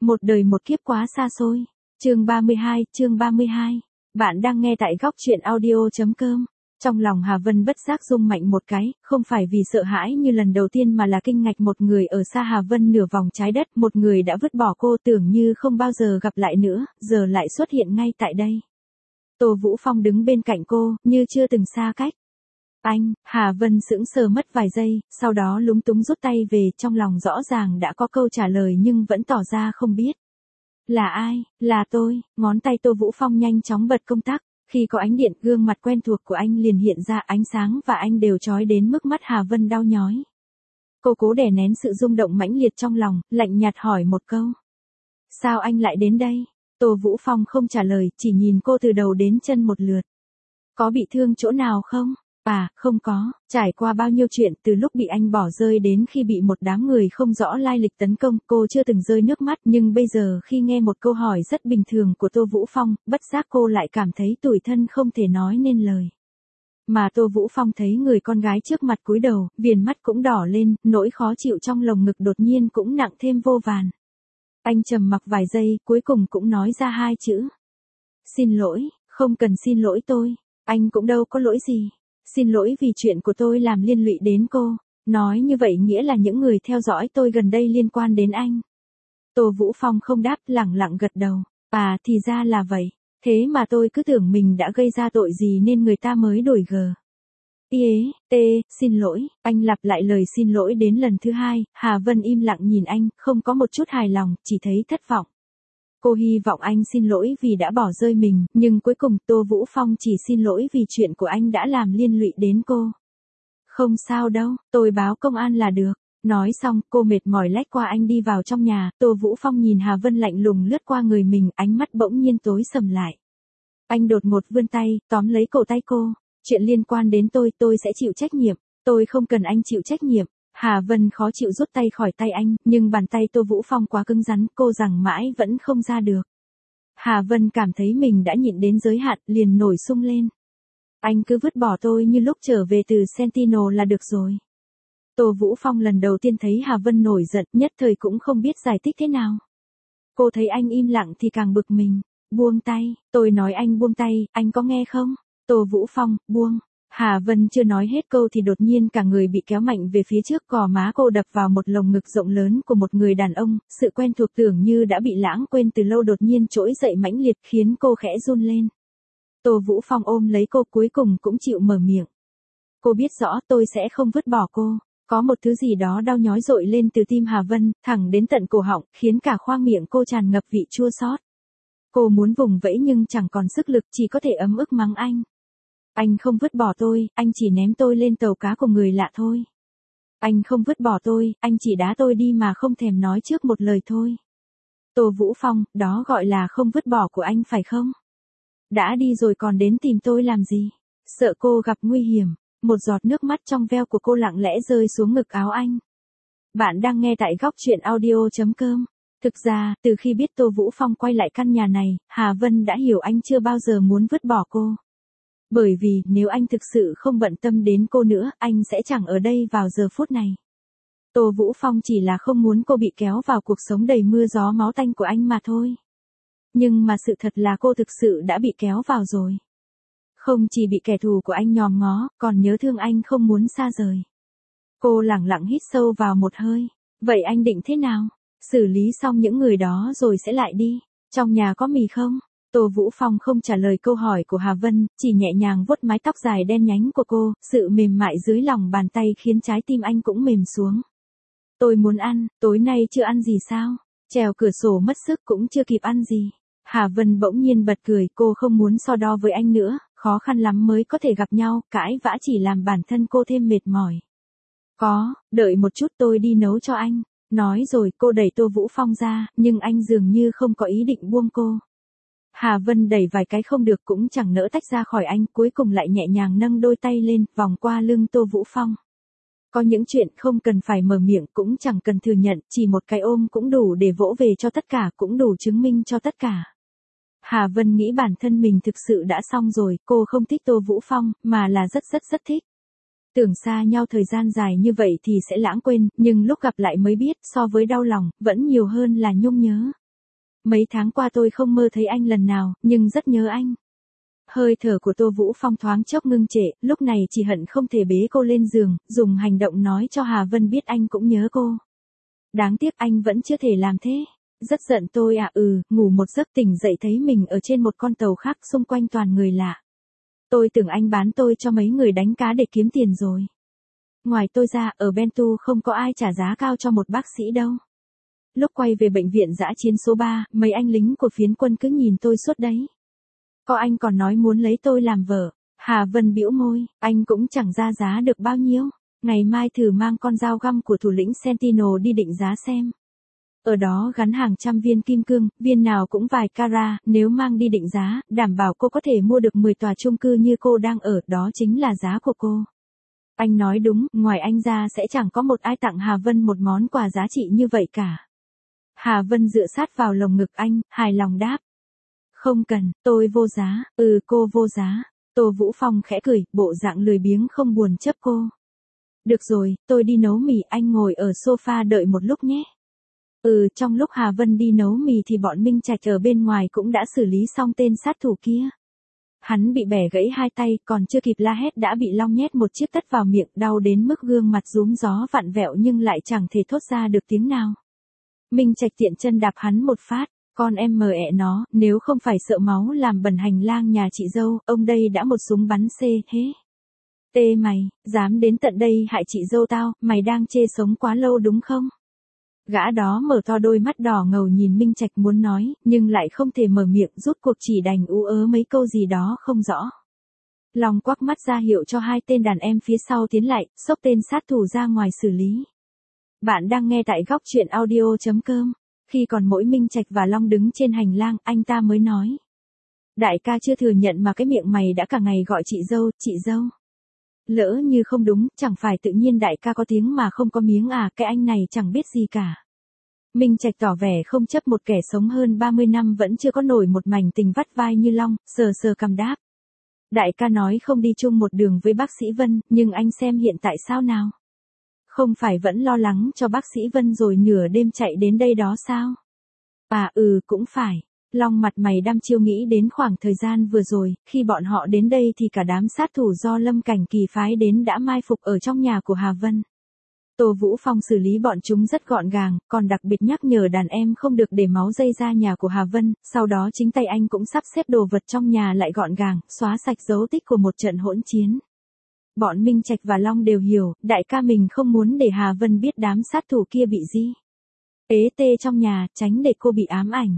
Một đời một kiếp quá xa xôi. Chương 32. Bạn đang nghe tại góc truyện audio.com. Trong lòng Hà Vân bất giác rung mạnh một cái, không phải vì sợ hãi như lần đầu tiên mà là kinh ngạc một người ở xa Hà Vân nửa vòng trái đất, một người đã vứt bỏ cô tưởng như không bao giờ gặp lại nữa, giờ lại xuất hiện ngay tại đây. Tô Vũ Phong đứng bên cạnh cô, như chưa từng xa cách. Anh, Hà Vân sững sờ mất vài giây, sau đó lúng túng rút tay về, trong lòng rõ ràng đã có câu trả lời nhưng vẫn tỏ ra không biết. Là ai? Là tôi. Ngón tay Tô Vũ Phong nhanh chóng bật công tắc. Khi có ánh điện, gương mặt quen thuộc của anh liền hiện ra, ánh sáng và anh đều chói đến mức mắt Hà Vân đau nhói. Cô cố đè nén sự rung động mãnh liệt trong lòng, lạnh nhạt hỏi một câu. Sao anh lại đến đây? Tô Vũ Phong không trả lời, chỉ nhìn cô từ đầu đến chân một lượt. Có bị thương chỗ nào không? À, không có, trải qua bao nhiêu chuyện từ lúc bị anh bỏ rơi đến khi bị một đám người không rõ lai lịch tấn công, cô chưa từng rơi nước mắt, nhưng bây giờ khi nghe một câu hỏi rất bình thường của Tô Vũ Phong, bất giác cô lại cảm thấy tủi thân không thể nói nên lời. Mà Tô Vũ Phong thấy người con gái trước mặt cúi đầu, viền mắt cũng đỏ lên, nỗi khó chịu trong lồng ngực đột nhiên cũng nặng thêm vô vàn. Anh trầm mặc vài giây, cuối cùng cũng nói ra hai chữ. Xin lỗi. Không cần xin lỗi tôi, anh cũng đâu có lỗi gì. Xin lỗi vì chuyện của tôi làm liên lụy đến cô. Nói như vậy nghĩa là những người theo dõi tôi gần đây liên quan đến anh. Tô Vũ Phong không đáp, lẳng lặng gật đầu. À, thì ra là vậy. Thế mà tôi cứ tưởng mình đã gây ra tội gì nên người ta mới đổi gờ. Xin lỗi. Anh lặp lại lời xin lỗi đến lần thứ hai. Hà Vân im lặng nhìn anh, không có một chút hài lòng, chỉ thấy thất vọng. Cô hy vọng anh xin lỗi vì đã bỏ rơi mình, nhưng cuối cùng Tô Vũ Phong chỉ xin lỗi vì chuyện của anh đã làm liên lụy đến cô. Không sao đâu, tôi báo công an là được. Nói xong, cô mệt mỏi lách qua anh đi vào trong nhà, Tô Vũ Phong nhìn Hà Vân lạnh lùng lướt qua người mình, ánh mắt bỗng nhiên tối sầm lại. Anh đột ngột vươn tay, tóm lấy cổ tay cô. Chuyện liên quan đến tôi sẽ chịu trách nhiệm, tôi không cần anh chịu trách nhiệm. Hà Vân khó chịu rút tay khỏi tay anh, nhưng bàn tay Tô Vũ Phong quá cứng rắn, cô giằng mãi vẫn không ra được. Hà Vân cảm thấy mình đã nhịn đến giới hạn, liền nổi sung lên. Anh cứ vứt bỏ tôi như lúc trở về từ Sentinel là được rồi. Tô Vũ Phong lần đầu tiên thấy Hà Vân nổi giận, nhất thời cũng không biết giải thích thế nào. Cô thấy anh im lặng thì càng bực mình. Buông tay, tôi nói anh buông tay, anh có nghe không? Tô Vũ Phong, buông. Hà Vân chưa nói hết câu thì đột nhiên cả người bị kéo mạnh về phía trước, gò má cô đập vào một lồng ngực rộng lớn của một người đàn ông, sự quen thuộc tưởng như đã bị lãng quên từ lâu đột nhiên trỗi dậy mãnh liệt khiến cô khẽ run lên. Tô Vũ Phong ôm lấy cô cuối cùng cũng chịu mở miệng. Cô biết rõ tôi sẽ không vứt bỏ cô. Có một thứ gì đó đau nhói dội lên từ tim Hà Vân, thẳng đến tận cổ họng, khiến cả khoang miệng cô tràn ngập vị chua xót. Cô muốn vùng vẫy nhưng chẳng còn sức lực, chỉ có thể ấm ức mắng anh. Anh không vứt bỏ tôi, anh chỉ ném tôi lên tàu cá của người lạ thôi. Anh không vứt bỏ tôi, anh chỉ đá tôi đi mà không thèm nói trước một lời thôi. Tô Vũ Phong, đó gọi là không vứt bỏ của anh phải không? Đã đi rồi còn đến tìm tôi làm gì? Sợ cô gặp nguy hiểm, một giọt nước mắt trong veo của cô lặng lẽ rơi xuống ngực áo anh. Bạn đang nghe tại góc truyện audio.com. Thực ra, từ khi biết Tô Vũ Phong quay lại căn nhà này, Hà Vân đã hiểu anh chưa bao giờ muốn vứt bỏ cô. Bởi vì, nếu anh thực sự không bận tâm đến cô nữa, anh sẽ chẳng ở đây vào giờ phút này. Tô Vũ Phong chỉ là không muốn cô bị kéo vào cuộc sống đầy mưa gió máu tanh của anh mà thôi. Nhưng mà sự thật là cô thực sự đã bị kéo vào rồi. Không chỉ bị kẻ thù của anh nhòm ngó, còn nhớ thương anh không muốn xa rời. Cô lẳng lặng hít sâu vào một hơi. Vậy anh định thế nào? Xử lý xong những người đó rồi sẽ lại đi. Trong nhà có mì không? Tô Vũ Phong không trả lời câu hỏi của Hà Vân, chỉ nhẹ nhàng vuốt mái tóc dài đen nhánh của cô, sự mềm mại dưới lòng bàn tay khiến trái tim anh cũng mềm xuống. Tôi muốn ăn, tối nay chưa ăn gì sao? Trèo cửa sổ mất sức cũng chưa kịp ăn gì. Hà Vân bỗng nhiên bật cười, cô không muốn so đo với anh nữa, khó khăn lắm mới có thể gặp nhau, cãi vã chỉ làm bản thân cô thêm mệt mỏi. Có, đợi một chút tôi đi nấu cho anh. Nói rồi cô đẩy Tô Vũ Phong ra, nhưng anh dường như không có ý định buông cô. Hà Vân đẩy vài cái không được cũng chẳng nỡ tách ra khỏi anh, cuối cùng lại nhẹ nhàng nâng đôi tay lên, vòng qua lưng Tô Vũ Phong. Có những chuyện không cần phải mở miệng, cũng chẳng cần thừa nhận, chỉ một cái ôm cũng đủ để vỗ về cho tất cả, cũng đủ chứng minh cho tất cả. Hà Vân nghĩ bản thân mình thực sự đã xong rồi, cô không thích Tô Vũ Phong, mà là rất thích. Tưởng xa nhau thời gian dài như vậy thì sẽ lãng quên, nhưng lúc gặp lại mới biết, so với đau lòng, vẫn nhiều hơn là nhung nhớ. Mấy tháng qua tôi không mơ thấy anh lần nào, nhưng rất nhớ anh. Hơi thở của Tô Vũ Phong thoáng chốc ngưng trệ, lúc này chỉ hận không thể bế cô lên giường, dùng hành động nói cho Hà Vân biết anh cũng nhớ cô. Đáng tiếc anh vẫn chưa thể làm thế. Rất giận tôi à. Ngủ một giấc tỉnh dậy thấy mình ở trên một con tàu khác, xung quanh toàn người lạ. Tôi tưởng anh bán tôi cho mấy người đánh cá để kiếm tiền rồi. Ngoài tôi ra, ở Bentu không có ai trả giá cao cho một bác sĩ đâu. Lúc quay về bệnh viện dã chiến số 3, mấy anh lính của phiến quân cứ nhìn tôi suốt đấy. Có anh còn nói muốn lấy tôi làm vợ. Hà Vân bĩu môi, anh cũng chẳng ra giá được bao nhiêu. Ngày mai thử mang con dao găm của thủ lĩnh Sentinel đi định giá xem. Ở đó gắn hàng trăm viên kim cương, viên nào cũng vài carat, nếu mang đi định giá, đảm bảo cô có thể mua được 10 tòa chung cư như cô đang ở, đó chính là giá của cô. Anh nói đúng, ngoài anh ra sẽ chẳng có một ai tặng Hà Vân một món quà giá trị như vậy cả. Hà Vân dựa sát vào lồng ngực anh, hài lòng đáp. Không cần, tôi vô giá. Cô vô giá. Tô Vũ Phong khẽ cười, bộ dạng lười biếng không buồn chấp cô. Được rồi, tôi đi nấu mì, anh ngồi ở sofa đợi một lúc nhé. Trong lúc Hà Vân đi nấu mì thì bọn Minh Trạch ở bên ngoài cũng đã xử lý xong tên sát thủ kia. Hắn bị bẻ gãy hai tay, còn chưa kịp la hét đã bị Long nhét một chiếc tất vào miệng, đau đến mức gương mặt rúm gió vặn vẹo nhưng lại chẳng thể thốt ra được tiếng nào. Minh Trạch tiện chân đạp hắn một phát, con em mờ ẹ nó, nếu không phải sợ máu làm bẩn hành lang nhà chị dâu, ông đây đã một súng bắn xê, hế. Tê mày, dám đến tận đây hại chị dâu tao, mày đang chê sống quá lâu đúng không? Gã đó mở to đôi mắt đỏ ngầu nhìn Minh Trạch muốn nói, nhưng lại không thể mở miệng, rút cuộc chỉ đành ú ớ mấy câu gì đó không rõ. Long quắc mắt ra hiệu cho hai tên đàn em phía sau tiến lại, xốc tên sát thủ ra ngoài xử lý. Bạn đang nghe tại góc truyện audio.com. Khi còn mỗi Minh Trạch và Long đứng trên hành lang, anh ta mới nói. Đại ca chưa thừa nhận mà cái miệng mày đã cả ngày gọi chị dâu. Lỡ như không đúng, chẳng phải tự nhiên đại ca có tiếng mà không có miếng à, cái anh này chẳng biết gì cả. Minh Trạch tỏ vẻ không chấp một kẻ sống hơn 30 năm vẫn chưa có nổi một mảnh tình vắt vai như Long, sờ sờ cằm đáp. Đại ca nói không đi chung một đường với bác sĩ Vân, nhưng anh xem hiện tại sao nào? Không phải vẫn lo lắng cho bác sĩ Vân rồi nửa đêm chạy đến đây đó sao? Cũng phải. Long mặt mày đăm chiêu nghĩ đến khoảng thời gian vừa rồi, khi bọn họ đến đây thì cả đám sát thủ do Lâm Cảnh Kỳ phái đến đã mai phục ở trong nhà của Hà Vân. Tô Vũ Phong xử lý bọn chúng rất gọn gàng, còn đặc biệt nhắc nhở đàn em không được để máu dây ra nhà của Hà Vân, sau đó chính tay anh cũng sắp xếp đồ vật trong nhà lại gọn gàng, xóa sạch dấu tích của một trận hỗn chiến. Bọn Minh Trạch và Long đều hiểu, đại ca mình không muốn để Hà Vân biết đám sát thủ kia bị gì. Ế tê trong nhà, tránh để cô bị ám ảnh.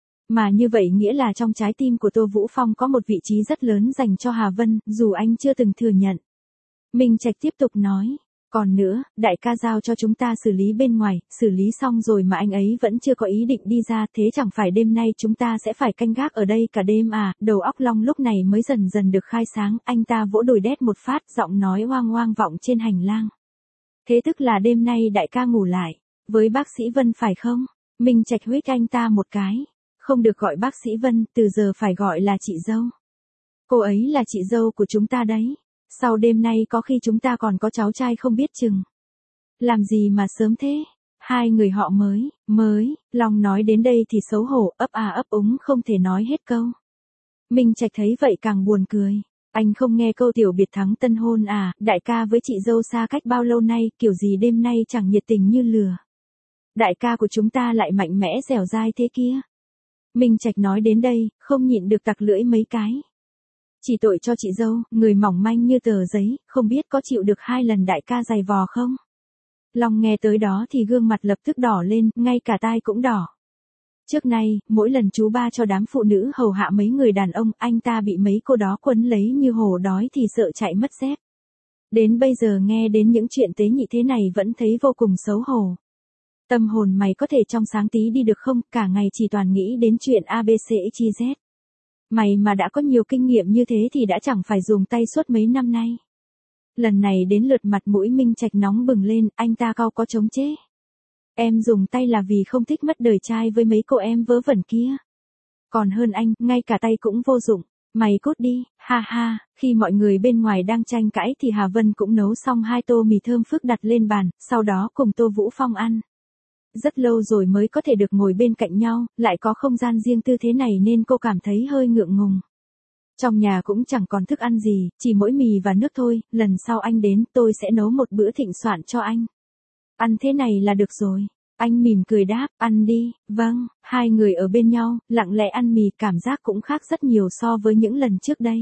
Mà như vậy nghĩa là trong trái tim của Tô Vũ Phong có một vị trí rất lớn dành cho Hà Vân, dù anh chưa từng thừa nhận. Minh Trạch tiếp tục nói, còn nữa, đại ca giao cho chúng ta xử lý bên ngoài, xử lý xong rồi mà anh ấy vẫn chưa có ý định đi ra, thế chẳng phải đêm nay chúng ta sẽ phải canh gác ở đây cả đêm à? Đầu óc Long lúc này mới dần dần được khai sáng, anh ta vỗ đùi đét một phát, giọng nói oang oang vọng trên hành lang. Thế tức là đêm nay đại ca ngủ lại với bác sĩ Vân phải không? Minh Trạch huých anh ta một cái. Không được gọi bác sĩ Vân, từ giờ phải gọi là chị dâu. Cô ấy là chị dâu của chúng ta đấy. Sau đêm nay có khi chúng ta còn có cháu trai không biết chừng. Làm gì mà sớm thế? Hai người họ mới, Long nói đến đây thì xấu hổ, ấp úng không thể nói hết câu. Minh Trạch thấy vậy càng buồn cười. Anh không nghe câu tiểu biệt thắng tân hôn à, đại ca với chị dâu xa cách bao lâu nay, kiểu gì đêm nay chẳng nhiệt tình như lửa. Đại ca của chúng ta lại mạnh mẽ dẻo dai thế kia. Minh Trạch nói đến đây, không nhịn được tặc lưỡi mấy cái. Chỉ tội cho chị dâu, người mỏng manh như tờ giấy, không biết có chịu được 2 lần đại ca giày vò không? Long nghe tới đó thì gương mặt lập tức đỏ lên, ngay cả tai cũng đỏ. Trước nay, mỗi lần chú ba cho đám phụ nữ hầu hạ mấy người đàn ông, anh ta bị mấy cô đó quấn lấy như hổ đói thì sợ chạy mất dép. Đến bây giờ nghe đến những chuyện tế nhị thế này vẫn thấy vô cùng xấu hổ. Tâm hồn mày có thể trong sáng tí đi được không, cả ngày chỉ toàn nghĩ đến chuyện ABCXYZ. Mày mà đã có nhiều kinh nghiệm như thế thì đã chẳng phải dùng tay suốt mấy năm nay. Lần này đến lượt mặt mũi Minh Trạch nóng bừng lên, anh ta cau có chống chế. Em dùng tay là vì không thích mất đời trai với mấy cô em vớ vẩn kia. Còn hơn anh, ngay cả tay cũng vô dụng. Mày cút đi, ha ha. Khi mọi người bên ngoài đang tranh cãi thì Hà Vân cũng nấu xong 2 tô mì thơm phức đặt lên bàn, sau đó cùng Tô Vũ Phong ăn. Rất lâu rồi mới có thể được ngồi bên cạnh nhau, lại có không gian riêng tư thế này nên cô cảm thấy hơi ngượng ngùng. Trong nhà cũng chẳng còn thức ăn gì, chỉ mỗi mì và nước thôi, lần sau anh đến tôi sẽ nấu một bữa thịnh soạn cho anh. Ăn thế này là được rồi. Anh mỉm cười đáp, ăn đi, vâng, hai người ở bên nhau, lặng lẽ ăn mì cảm giác cũng khác rất nhiều so với những lần trước đây.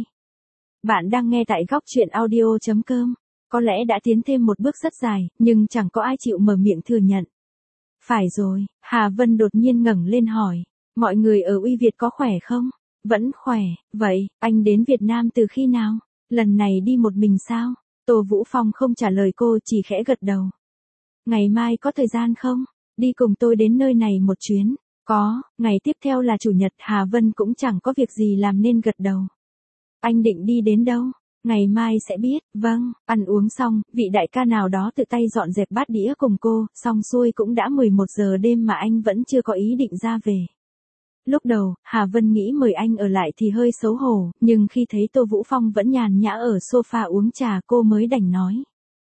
Bạn đang nghe tại góc chuyện audio.com. Có lẽ đã tiến thêm một bước rất dài, nhưng chẳng có ai chịu mở miệng thừa nhận. Phải rồi, Hà Vân đột nhiên ngẩng lên hỏi, mọi người ở Uy Việt có khỏe không? Vẫn khỏe, vậy, anh đến Việt Nam từ khi nào? Lần này đi một mình sao? Tô Vũ Phong không trả lời cô, chỉ khẽ gật đầu. Ngày mai có thời gian không? Đi cùng tôi đến nơi này một chuyến. Có, ngày tiếp theo là Chủ nhật, Hà Vân cũng chẳng có việc gì làm nên gật đầu. Anh định đi đến đâu? Ngày mai sẽ biết, vâng, ăn uống xong, vị đại ca nào đó tự tay dọn dẹp bát đĩa cùng cô, xong xuôi cũng đã 11 giờ đêm mà anh vẫn chưa có ý định ra về. Lúc đầu, Hà Vân nghĩ mời anh ở lại thì hơi xấu hổ, nhưng khi thấy Tô Vũ Phong vẫn nhàn nhã ở sofa uống trà cô mới đành nói.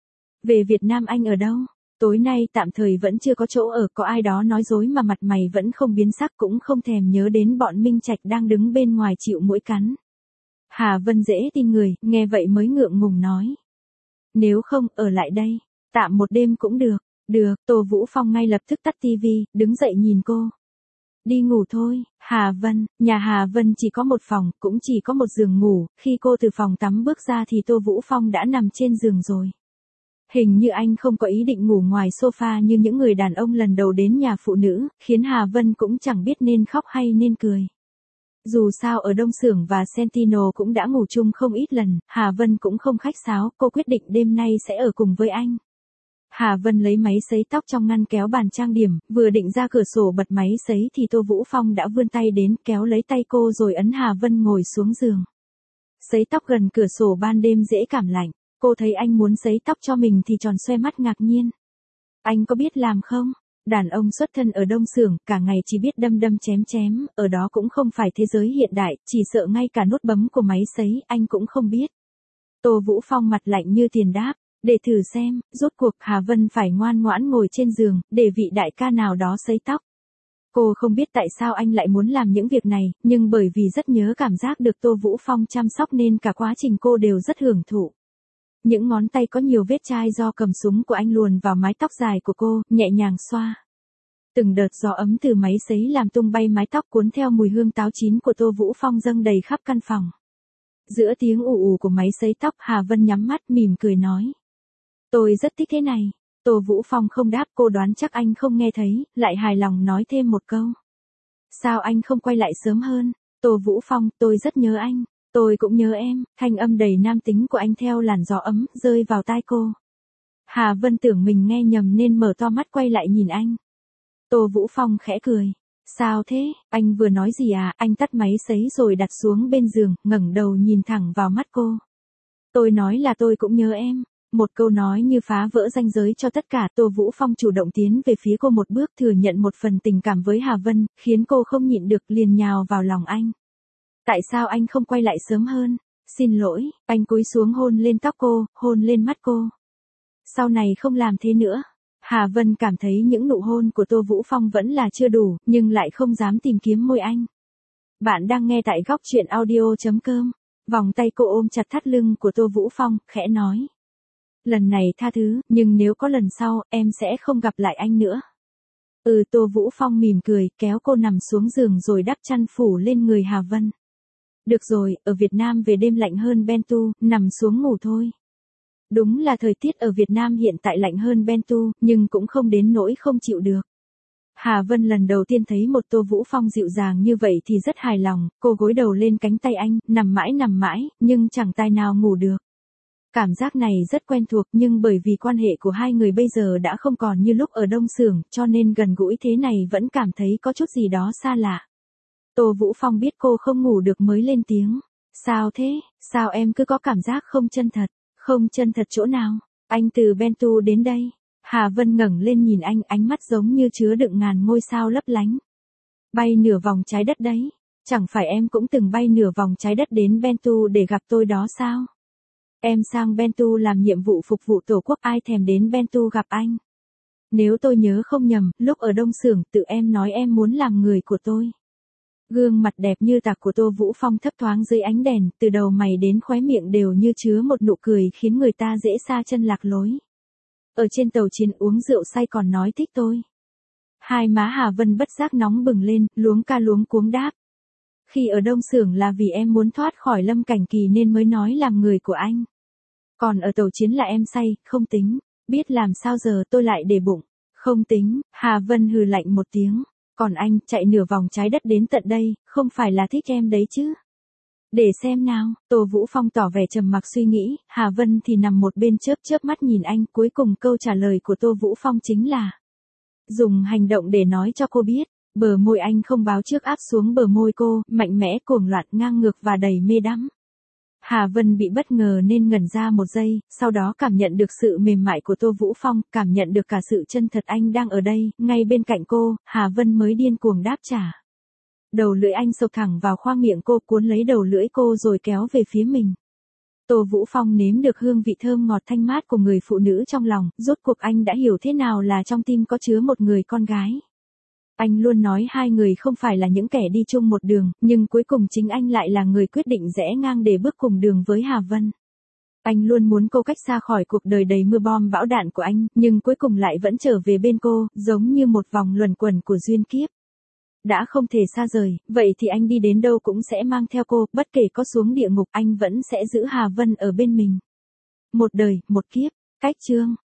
Về Việt Nam anh ở đâu? Tối nay tạm thời vẫn chưa có chỗ ở, có ai đó nói dối mà mặt mày vẫn không biến sắc, cũng không thèm nhớ đến bọn Minh Trạch đang đứng bên ngoài chịu muỗi cắn. Hà Vân dễ tin người, nghe vậy mới ngượng ngùng nói. Nếu không, ở lại đây, tạm một đêm cũng được. Được, Tô Vũ Phong ngay lập tức tắt tivi, đứng dậy nhìn cô. Đi ngủ thôi, Hà Vân, nhà Hà Vân chỉ có một phòng, cũng chỉ có một giường ngủ, khi cô từ phòng tắm bước ra thì Tô Vũ Phong đã nằm trên giường rồi. Hình như anh không có ý định ngủ ngoài sofa như những người đàn ông lần đầu đến nhà phụ nữ, khiến Hà Vân cũng chẳng biết nên khóc hay nên cười. Dù sao ở Đông Xưởng và Sentinel cũng đã ngủ chung không ít lần, Hà Vân cũng không khách sáo, cô quyết định đêm nay sẽ ở cùng với anh. Hà Vân lấy máy sấy tóc trong ngăn kéo bàn trang điểm, vừa định ra cửa sổ bật máy sấy thì Tô Vũ Phong đã vươn tay đến kéo lấy tay cô rồi ấn Hà Vân ngồi xuống giường. Sấy tóc gần cửa sổ ban đêm dễ cảm lạnh, cô thấy anh muốn sấy tóc cho mình thì tròn xoe mắt ngạc nhiên. Anh có biết làm không? Đàn ông xuất thân ở Đông Xưởng, cả ngày chỉ biết đâm đâm chém chém, ở đó cũng không phải thế giới hiện đại, chỉ sợ ngay cả nút bấm của máy sấy, anh cũng không biết. Tô Vũ Phong mặt lạnh như tiền đáp, để thử xem, rốt cuộc Hà Vân phải ngoan ngoãn ngồi trên giường, để vị đại ca nào đó sấy tóc. Cô không biết tại sao anh lại muốn làm những việc này, nhưng bởi vì rất nhớ cảm giác được Tô Vũ Phong chăm sóc nên cả quá trình cô đều rất hưởng thụ. Những ngón tay có nhiều vết chai do cầm súng của anh luồn vào mái tóc dài của cô, nhẹ nhàng xoa. Từng đợt gió ấm từ máy sấy làm tung bay mái tóc cuốn theo mùi hương táo chín của Tô Vũ Phong dâng đầy khắp căn phòng. Giữa tiếng ù ù của máy sấy tóc, Hà Vân nhắm mắt mỉm cười nói. Tôi rất thích thế này. Tô Vũ Phong không đáp, cô đoán chắc anh không nghe thấy, lại hài lòng nói thêm một câu. Sao anh không quay lại sớm hơn? Tô Vũ Phong, tôi rất nhớ anh. Tôi cũng nhớ em, thanh âm đầy nam tính của anh theo làn gió ấm, rơi vào tai cô. Hà Vân tưởng mình nghe nhầm nên mở to mắt quay lại nhìn anh. Tô Vũ Phong khẽ cười. Sao thế, anh vừa nói gì à? Anh tắt máy sấy rồi đặt xuống bên giường, ngẩng đầu nhìn thẳng vào mắt cô. Tôi nói là tôi cũng nhớ em. Một câu nói như phá vỡ ranh giới cho tất cả. Tô Vũ Phong chủ động tiến về phía cô một bước, thừa nhận một phần tình cảm với Hà Vân, khiến cô không nhịn được liền nhào vào lòng anh. Tại sao anh không quay lại sớm hơn? Xin lỗi, anh cúi xuống hôn lên tóc cô, hôn lên mắt cô. Sau này không làm thế nữa. Hà Vân cảm thấy những nụ hôn của Tô Vũ Phong vẫn là chưa đủ, nhưng lại không dám tìm kiếm môi anh. Bạn đang nghe tại góc chuyện audio.com. Vòng tay cô ôm chặt thắt lưng của Tô Vũ Phong, khẽ nói. Lần này tha thứ, nhưng nếu có lần sau, em sẽ không gặp lại anh nữa. Tô Vũ Phong mỉm cười, kéo cô nằm xuống giường rồi đắp chăn phủ lên người Hà Vân. Được rồi, ở Việt Nam về đêm lạnh hơn Bentu, nằm xuống ngủ thôi. Đúng là thời tiết ở Việt Nam hiện tại lạnh hơn Bentu, nhưng cũng không đến nỗi không chịu được. Hà Vân lần đầu tiên thấy một Tô Vũ Phong dịu dàng như vậy thì rất hài lòng, cô gối đầu lên cánh tay anh, nằm mãi, nhưng chẳng tài nào ngủ được. Cảm giác này rất quen thuộc, nhưng bởi vì quan hệ của hai người bây giờ đã không còn như lúc ở Đông Xưởng, cho nên gần gũi thế này vẫn cảm thấy có chút gì đó xa lạ. Tô Vũ Phong biết cô không ngủ được mới lên tiếng. Sao thế, sao em cứ có cảm giác không chân thật? Không chân thật chỗ nào? Anh từ Bentu đến đây. Hà Vân ngẩng lên nhìn anh, ánh mắt giống như chứa đựng ngàn ngôi sao lấp lánh. Bay nửa vòng trái đất đấy. Chẳng phải em cũng từng bay nửa vòng trái đất đến Bentu để gặp tôi đó sao? Em sang Bentu làm nhiệm vụ phục vụ Tổ quốc, ai thèm đến Bentu gặp anh? Nếu tôi nhớ không nhầm, lúc ở Đông Xưởng tự em nói em muốn làm người của tôi. Gương mặt đẹp như tạc của Tô Vũ Phong thấp thoáng dưới ánh đèn, từ đầu mày đến khóe miệng đều như chứa một nụ cười khiến người ta dễ sa chân lạc lối. Ở trên tàu chiến uống rượu say còn nói thích tôi. Hai má Hà Vân bất giác nóng bừng lên, luống ca luống cuống đáp. Khi ở Đông Xưởng là vì em muốn thoát khỏi Lâm Cảnh Kỳ nên mới nói làm người của anh. Còn ở tàu chiến là em say, không tính. Biết làm sao giờ tôi lại để bụng. Không tính, Hà Vân hừ lạnh một tiếng. Còn anh, chạy nửa vòng trái đất đến tận đây, không phải là thích em đấy chứ. Để xem nào, Tô Vũ Phong tỏ vẻ trầm mặc suy nghĩ, Hà Vân thì nằm một bên chớp chớp mắt nhìn anh, cuối cùng câu trả lời của Tô Vũ Phong chính là dùng hành động để nói cho cô biết. Bờ môi anh không báo trước áp xuống bờ môi cô, mạnh mẽ cuồng loạn ngang ngược và đầy mê đắm. Hà Vân bị bất ngờ nên ngẩn ra một giây, sau đó cảm nhận được sự mềm mại của Tô Vũ Phong, cảm nhận được cả sự chân thật anh đang ở đây, ngay bên cạnh cô, Hà Vân mới điên cuồng đáp trả. Đầu lưỡi anh sộc thẳng vào khoang miệng cô, cuốn lấy đầu lưỡi cô rồi kéo về phía mình. Tô Vũ Phong nếm được hương vị thơm ngọt thanh mát của người phụ nữ trong lòng, rốt cuộc anh đã hiểu thế nào là trong tim có chứa một người con gái. Anh luôn nói hai người không phải là những kẻ đi chung một đường, nhưng cuối cùng chính anh lại là người quyết định rẽ ngang để bước cùng đường với Hà Vân. Anh luôn muốn cô cách xa khỏi cuộc đời đầy mưa bom bão đạn của anh, nhưng cuối cùng lại vẫn trở về bên cô, giống như một vòng luẩn quẩn của duyên kiếp. Đã không thể xa rời, vậy thì anh đi đến đâu cũng sẽ mang theo cô, bất kể có xuống địa ngục anh vẫn sẽ giữ Hà Vân ở bên mình. Một đời, một kiếp, cách chương.